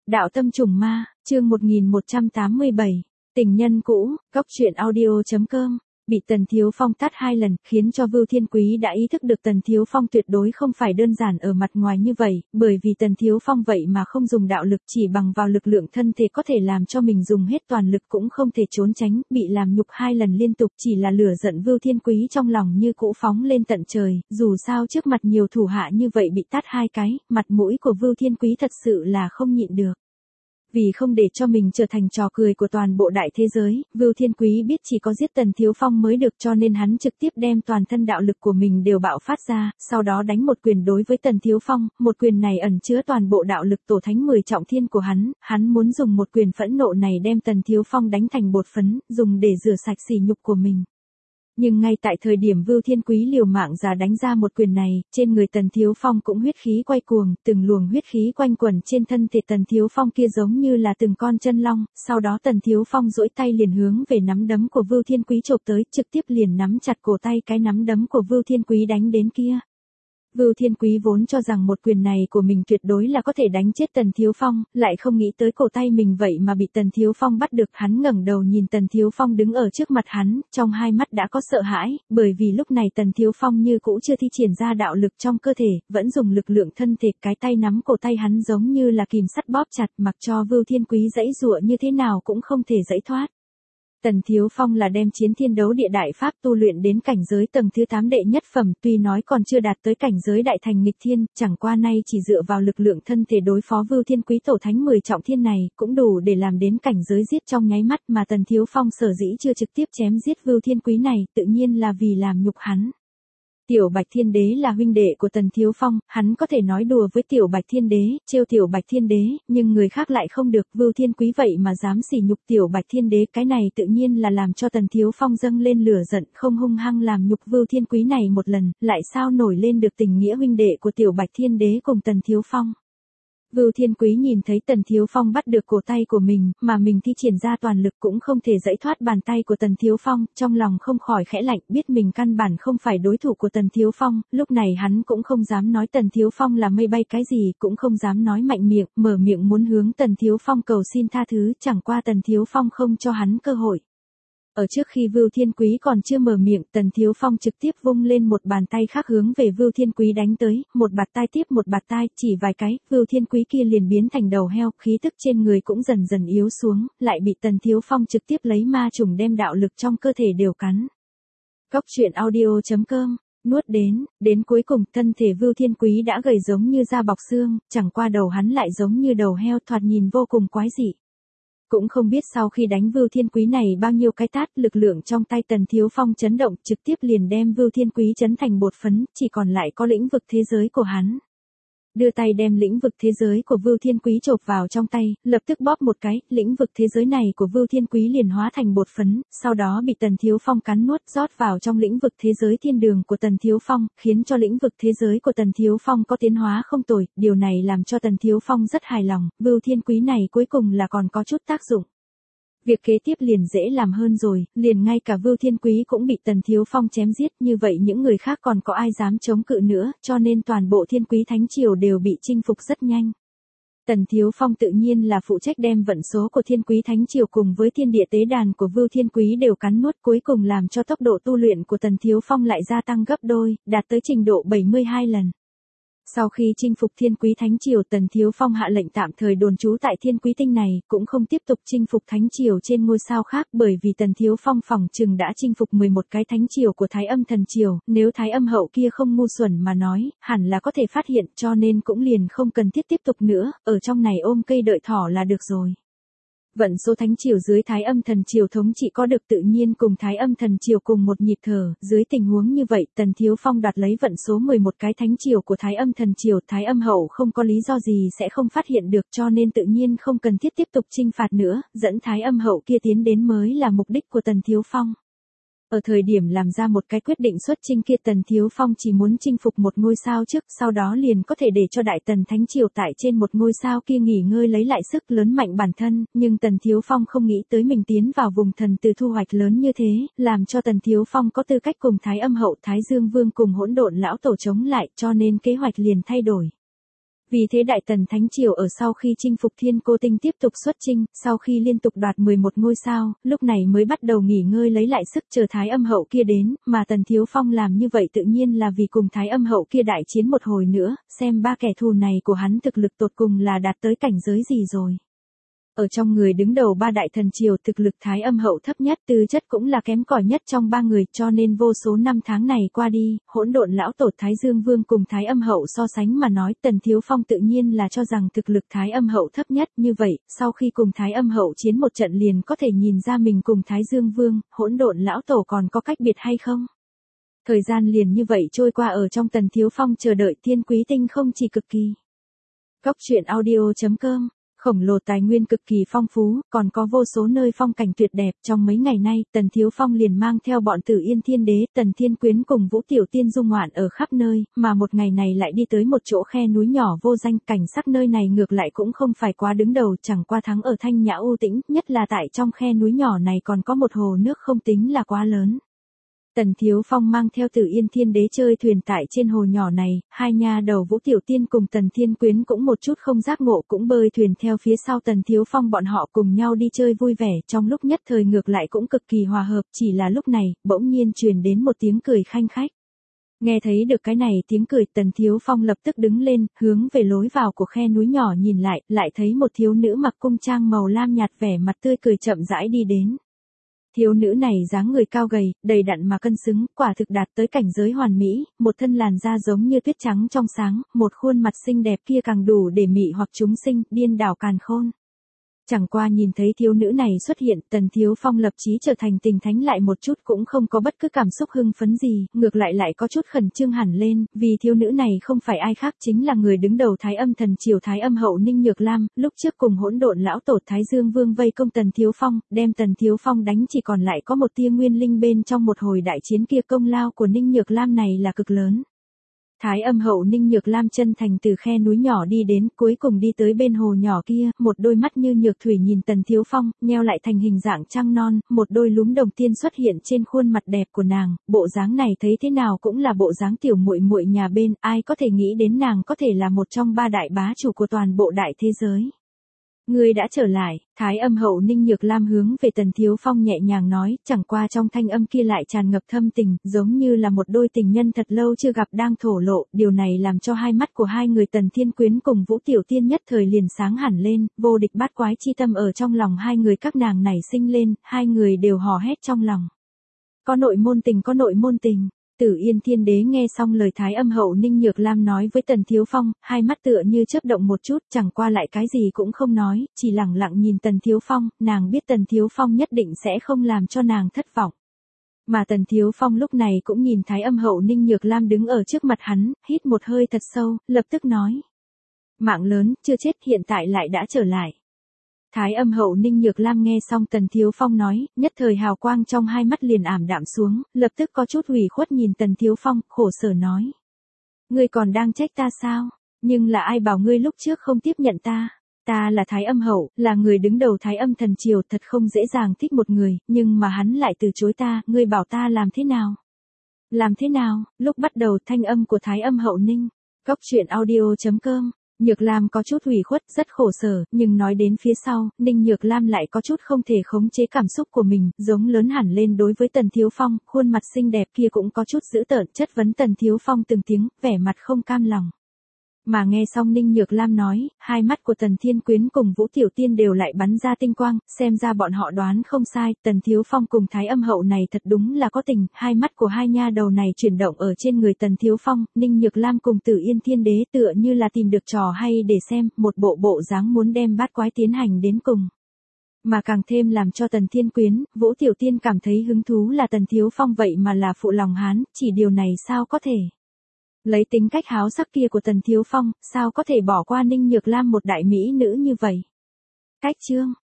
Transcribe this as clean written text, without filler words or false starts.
Đạo tâm trùng ma, chương 1187, tình nhân cũ, góc truyện audio.com. Bị Tần Thiếu Phong tát 2 lần, khiến cho Vưu Thiên Quý đã ý thức được Tần Thiếu Phong tuyệt đối không phải đơn giản ở mặt ngoài như vậy, bởi vì Tần Thiếu Phong vậy mà không dùng đạo lực, chỉ bằng vào lực lượng thân thể có thể làm cho mình dùng hết toàn lực cũng không thể trốn tránh, bị làm nhục 2 lần liên tục chỉ là lửa giận Vưu Thiên Quý trong lòng như cũ phóng lên tận trời, dù sao trước mặt nhiều thủ hạ như vậy bị tát 2 cái, mặt mũi của Vưu Thiên Quý thật sự là không nhịn được. Vì không để cho mình trở thành trò cười của toàn bộ đại thế giới, Vưu Thiên Quý biết chỉ có giết Tần Thiếu Phong mới được, cho nên hắn trực tiếp đem toàn thân đạo lực của mình đều bạo phát ra, sau đó đánh một quyền đối với Tần Thiếu Phong, một quyền này ẩn chứa toàn bộ đạo lực tổ thánh 10 trọng thiên của hắn muốn dùng một quyền phẫn nộ này đem Tần Thiếu Phong đánh thành bột phấn, dùng để rửa sạch sỉ nhục của mình. Nhưng ngay tại thời điểm Vưu Thiên Quý liều mạng ra đánh ra một quyền này, trên người Tần Thiếu Phong cũng huyết khí quay cuồng, từng luồng huyết khí quanh quẩn trên thân thể Tần Thiếu Phong kia giống như là từng con chân long, sau đó Tần Thiếu Phong duỗi tay liền hướng về nắm đấm của Vưu Thiên Quý chộp tới, trực tiếp liền nắm chặt cổ tay cái nắm đấm của Vưu Thiên Quý đánh đến kia. Vưu Thiên Quý vốn cho rằng một quyền này của mình tuyệt đối là có thể đánh chết Tần Thiếu Phong, lại không nghĩ tới cổ tay mình vậy mà bị Tần Thiếu Phong bắt được. Hắn ngẩng đầu nhìn Tần Thiếu Phong đứng ở trước mặt hắn, trong hai mắt đã có sợ hãi, bởi vì lúc này Tần Thiếu Phong như cũ chưa thi triển ra đạo lực trong cơ thể, vẫn dùng lực lượng thân thể, cái tay nắm cổ tay hắn giống như là kìm sắt bóp chặt, mặc cho Vưu Thiên Quý giãy giụa như thế nào cũng không thể giãy thoát. Tần Thiếu Phong là đem chiến thiên đấu địa đại pháp tu luyện đến cảnh giới tầng thứ 8 đệ nhất phẩm, tuy nói còn chưa đạt tới cảnh giới đại thành nghịch thiên, chẳng qua nay chỉ dựa vào lực lượng thân thể đối phó Vưu Thiên Quý tổ thánh 10 trọng thiên này, cũng đủ để làm đến cảnh giới giết trong nháy mắt, mà Tần Thiếu Phong sở dĩ chưa trực tiếp chém giết Vưu Thiên Quý này, tự nhiên là vì làm nhục hắn. Tiểu Bạch Thiên Đế là huynh đệ của Tần Thiếu Phong, hắn có thể nói đùa với Tiểu Bạch Thiên Đế, trêu Tiểu Bạch Thiên Đế, nhưng người khác lại không được. Vưu Thiên Quý vậy mà dám sỉ nhục Tiểu Bạch Thiên Đế, cái này tự nhiên là làm cho Tần Thiếu Phong dâng lên lửa giận, không hung hăng làm nhục Vưu Thiên Quý này một lần, lại sao nổi lên được tình nghĩa huynh đệ của Tiểu Bạch Thiên Đế cùng Tần Thiếu Phong. Vưu Thiên Quý nhìn thấy Tần Thiếu Phong bắt được cổ tay của mình, mà mình thi triển ra toàn lực cũng không thể giãy thoát bàn tay của Tần Thiếu Phong, trong lòng không khỏi khẽ lạnh, biết mình căn bản không phải đối thủ của Tần Thiếu Phong, lúc này hắn cũng không dám nói Tần Thiếu Phong là mây bay cái gì, cũng không dám nói mạnh miệng, mở miệng muốn hướng Tần Thiếu Phong cầu xin tha thứ, chẳng qua Tần Thiếu Phong không cho hắn cơ hội. Ở trước khi Vưu Thiên Quý còn chưa mở miệng, Tần Thiếu Phong trực tiếp vung lên một bàn tay khác hướng về Vưu Thiên Quý đánh tới, một bạt tai tiếp một bạt tai, chỉ vài cái, Vưu Thiên Quý kia liền biến thành đầu heo, khí tức trên người cũng dần dần yếu xuống, lại bị Tần Thiếu Phong trực tiếp lấy ma trùng đem đạo lực trong cơ thể đều cắn. Góc truyện audio.com. Nuốt đến cuối cùng thân thể Vưu Thiên Quý đã gầy giống như da bọc xương, chẳng qua đầu hắn lại giống như đầu heo, thoạt nhìn vô cùng quái dị. Cũng không biết sau khi đánh Vưu Thiên Quý này bao nhiêu cái tát, lực lượng trong tay Tần Thiếu Phong chấn động, trực tiếp liền đem Vưu Thiên Quý chấn thành bột phấn, chỉ còn lại có lĩnh vực thế giới của hắn. Đưa tay đem lĩnh vực thế giới của Vưu Thiên Quý chộp vào trong tay, lập tức bóp một cái, lĩnh vực thế giới này của Vưu Thiên Quý liền hóa thành bột phấn, sau đó bị Tần Thiếu Phong cắn nuốt rót vào trong lĩnh vực thế giới thiên đường của Tần Thiếu Phong, khiến cho lĩnh vực thế giới của Tần Thiếu Phong có tiến hóa không tồi, điều này làm cho Tần Thiếu Phong rất hài lòng, Vưu Thiên Quý này cuối cùng là còn có chút tác dụng. Việc kế tiếp liền dễ làm hơn rồi, liền ngay cả Vưu Thiên Quý cũng bị Tần Thiếu Phong chém giết, như vậy những người khác còn có ai dám chống cự nữa, cho nên toàn bộ Thiên Quý Thánh Triều đều bị chinh phục rất nhanh. Tần Thiếu Phong tự nhiên là phụ trách đem vận số của Thiên Quý Thánh Triều cùng với thiên địa tế đàn của Vưu Thiên Quý đều cắn nuốt, cuối cùng làm cho tốc độ tu luyện của Tần Thiếu Phong lại gia tăng gấp đôi, đạt tới trình độ 72 lần. Sau khi chinh phục Thiên Quý Thánh Triều, Tần Thiếu Phong hạ lệnh tạm thời đồn trú tại Thiên Quý Tinh này, cũng không tiếp tục chinh phục Thánh Triều trên ngôi sao khác, bởi vì Tần Thiếu Phong phỏng chừng đã chinh phục 11 cái Thánh Triều của Thái Âm Thần Triều, nếu Thái Âm Hậu kia không ngu xuẩn mà nói, hẳn là có thể phát hiện, cho nên cũng liền không cần thiết tiếp tục nữa, ở trong này ôm cây đợi thỏ là được rồi. Vận số Thánh Triều dưới Thái Âm Thần Triều thống trị có được tự nhiên cùng Thái Âm Thần Triều cùng một nhịp thở, dưới tình huống như vậy, Tần Thiếu Phong đoạt lấy vận số 11 cái Thánh Triều của Thái Âm Thần Triều, Thái Âm Hậu không có lý do gì sẽ không phát hiện được, cho nên tự nhiên không cần thiết tiếp tục chinh phạt nữa, dẫn Thái Âm Hậu kia tiến đến mới là mục đích của Tần Thiếu Phong. Ở thời điểm làm ra một cái quyết định xuất chinh kia, Tần Thiếu Phong chỉ muốn chinh phục một ngôi sao trước, sau đó liền có thể để cho Đại Tần Thánh Triều tại trên một ngôi sao kia nghỉ ngơi lấy lại sức lớn mạnh bản thân, nhưng Tần Thiếu Phong không nghĩ tới mình tiến vào vùng thần từ thu hoạch lớn như thế, làm cho Tần Thiếu Phong có tư cách cùng Thái Âm Hậu, Thái Dương Vương cùng Hỗn Độn lão tổ chống lại, cho nên kế hoạch liền thay đổi. Vì thế Đại Tần Thánh Triều ở sau khi chinh phục Thiên Cô Tinh tiếp tục xuất chinh, sau khi liên tục đoạt 11 ngôi sao, lúc này mới bắt đầu nghỉ ngơi lấy lại sức chờ Thái Âm Hậu kia đến, mà Tần Thiếu Phong làm như vậy tự nhiên là vì cùng Thái Âm Hậu kia đại chiến một hồi nữa, xem ba kẻ thù này của hắn thực lực tột cùng là đạt tới cảnh giới gì rồi. Ở trong người đứng đầu ba đại thần triều thực lực Thái Âm Hậu thấp nhất, tư chất cũng là kém cỏi nhất trong ba người, cho nên vô số năm tháng này qua đi, Hỗn Độn lão tổ Thái Dương Vương cùng Thái Âm Hậu so sánh mà nói, Tần Thiếu Phong tự nhiên là cho rằng thực lực Thái Âm Hậu thấp nhất, như vậy, sau khi cùng Thái Âm Hậu chiến một trận liền có thể nhìn ra mình cùng Thái Dương Vương, Hỗn Độn lão tổ còn có cách biệt hay không. Thời gian liền như vậy trôi qua ở trong Tần Thiếu Phong chờ đợi Thiên Quý Tinh không chỉ cực kỳ. Góc truyện audio.com Khổng lồ tài nguyên cực kỳ phong phú, còn có vô số nơi phong cảnh tuyệt đẹp. Trong mấy ngày nay, Tần Thiếu Phong liền mang theo bọn Tử Yên Thiên Đế, Tần Thiên Quyến cùng Vũ Tiểu Tiên du ngoạn ở khắp nơi, mà một ngày này lại đi tới một chỗ khe núi nhỏ vô danh. Cảnh sắc nơi này ngược lại cũng không phải quá đứng đầu, chẳng qua thắng ở thanh nhã u tĩnh, nhất là tại trong khe núi nhỏ này còn có một hồ nước không tính là quá lớn. Tần Thiếu Phong mang theo Tử Yên Thiên Đế chơi thuyền tại trên hồ nhỏ này, hai nha đầu Vũ Tiểu Tiên cùng Tần Thiên Quyến cũng một chút không giác ngộ cũng bơi thuyền theo phía sau Tần Thiếu Phong, bọn họ cùng nhau đi chơi vui vẻ, trong lúc nhất thời ngược lại cũng cực kỳ hòa hợp, chỉ là lúc này, bỗng nhiên truyền đến một tiếng cười khanh khách. Nghe thấy được cái này tiếng cười, Tần Thiếu Phong lập tức đứng lên, hướng về lối vào của khe núi nhỏ nhìn lại thấy một thiếu nữ mặc cung trang màu lam nhạt vẻ mặt tươi cười chậm rãi đi đến. Thiếu nữ này dáng người cao gầy, đầy đặn mà cân xứng, quả thực đạt tới cảnh giới hoàn mỹ, một thân làn da giống như tuyết trắng trong sáng, một khuôn mặt xinh đẹp kia càng đủ để mị hoặc chúng sinh, điên đảo càn khôn. Chẳng qua nhìn thấy thiếu nữ này xuất hiện, Tần Thiếu Phong lập chí trở thành tình thánh lại một chút cũng không có bất cứ cảm xúc hưng phấn gì, ngược lại có chút khẩn trương hẳn lên, vì thiếu nữ này không phải ai khác chính là người đứng đầu Thái Âm thần triều Thái Âm Hậu Ninh Nhược Lam, lúc trước cùng Hỗn Độn lão tổ Thái Dương Vương vây công Tần Thiếu Phong, đem Tần Thiếu Phong đánh chỉ còn lại có một tia nguyên linh bên trong một hồi đại chiến kia, công lao của Ninh Nhược Lam này là cực lớn. Thái Âm Hậu Ninh Nhược Lam chân thành từ khe núi nhỏ đi đến, cuối cùng đi tới bên hồ nhỏ kia, một đôi mắt như nhược thủy nhìn Tần Thiếu Phong, nheo lại thành hình dạng trăng non, một đôi lúm đồng tiên xuất hiện trên khuôn mặt đẹp của nàng, bộ dáng này thấy thế nào cũng là bộ dáng tiểu muội muội nhà bên, ai có thể nghĩ đến nàng có thể là một trong ba đại bá chủ của toàn bộ đại thế giới. Ngươi đã trở lại, Thái Âm Hậu Ninh Nhược Lam hướng về Tần Thiếu Phong nhẹ nhàng nói, chẳng qua trong thanh âm kia lại tràn ngập thâm tình, giống như là một đôi tình nhân thật lâu chưa gặp đang thổ lộ, điều này làm cho hai mắt của hai người Tần Thiên Quyến cùng Vũ Tiểu Tiên nhất thời liền sáng hẳn lên, vô địch bát quái chi tâm ở trong lòng hai người các nàng nảy sinh lên, hai người đều hò hét trong lòng. Có nội môn tình, có nội môn tình. Tử Yên Thiên Đế nghe xong lời Thái Âm Hậu Ninh Nhược Lam nói với Tần Thiếu Phong, hai mắt tựa như chớp động một chút, chẳng qua lại cái gì cũng không nói, chỉ lẳng lặng nhìn Tần Thiếu Phong, nàng biết Tần Thiếu Phong nhất định sẽ không làm cho nàng thất vọng. Mà Tần Thiếu Phong lúc này cũng nhìn Thái Âm Hậu Ninh Nhược Lam đứng ở trước mặt hắn, hít một hơi thật sâu, lập tức nói. Mạng lớn, chưa chết hiện tại lại đã trở lại. Thái Âm Hậu Ninh Nhược Lam nghe xong Tần Thiếu Phong nói, nhất thời hào quang trong hai mắt liền ảm đạm xuống, lập tức có chút ủy khuất nhìn Tần Thiếu Phong, khổ sở nói. Ngươi còn đang trách ta sao? Nhưng là ai bảo ngươi lúc trước không tiếp nhận ta? Ta là Thái Âm Hậu, là người đứng đầu Thái Âm thần triều, thật không dễ dàng thích một người, nhưng mà hắn lại từ chối ta, ngươi bảo ta làm thế nào? Làm thế nào? Lúc bắt đầu thanh âm của Thái Âm Hậu Ninh. Góc truyện audio.com Nhược Lam có chút ủy khuất, rất khổ sở, nhưng nói đến phía sau, Ninh Nhược Lam lại có chút không thể khống chế cảm xúc của mình, giống lớn hẳn lên đối với Tần Thiếu Phong, khuôn mặt xinh đẹp kia cũng có chút dữ tợn, chất vấn Tần Thiếu Phong từng tiếng, vẻ mặt không cam lòng. Mà nghe xong Ninh Nhược Lam nói, hai mắt của Tần Thiên Quyến cùng Vũ Tiểu Tiên đều lại bắn ra tinh quang, xem ra bọn họ đoán không sai, Tần Thiếu Phong cùng Thái Âm Hậu này thật đúng là có tình, hai mắt của hai nha đầu này chuyển động ở trên người Tần Thiếu Phong, Ninh Nhược Lam cùng Tử Yên Thiên Đế tựa như là tìm được trò hay để xem, một bộ dáng muốn đem bát quái tiến hành đến cùng. Mà càng thêm làm cho Tần Thiên Quyến, Vũ Tiểu Tiên cảm thấy hứng thú là Tần Thiếu Phong vậy mà là phụ lòng hán, chỉ điều này sao có thể. Lấy tính cách háo sắc kia của Tần Thiếu Phong, sao có thể bỏ qua Ninh Nhược Lam một đại mỹ nữ như vậy. Cách chương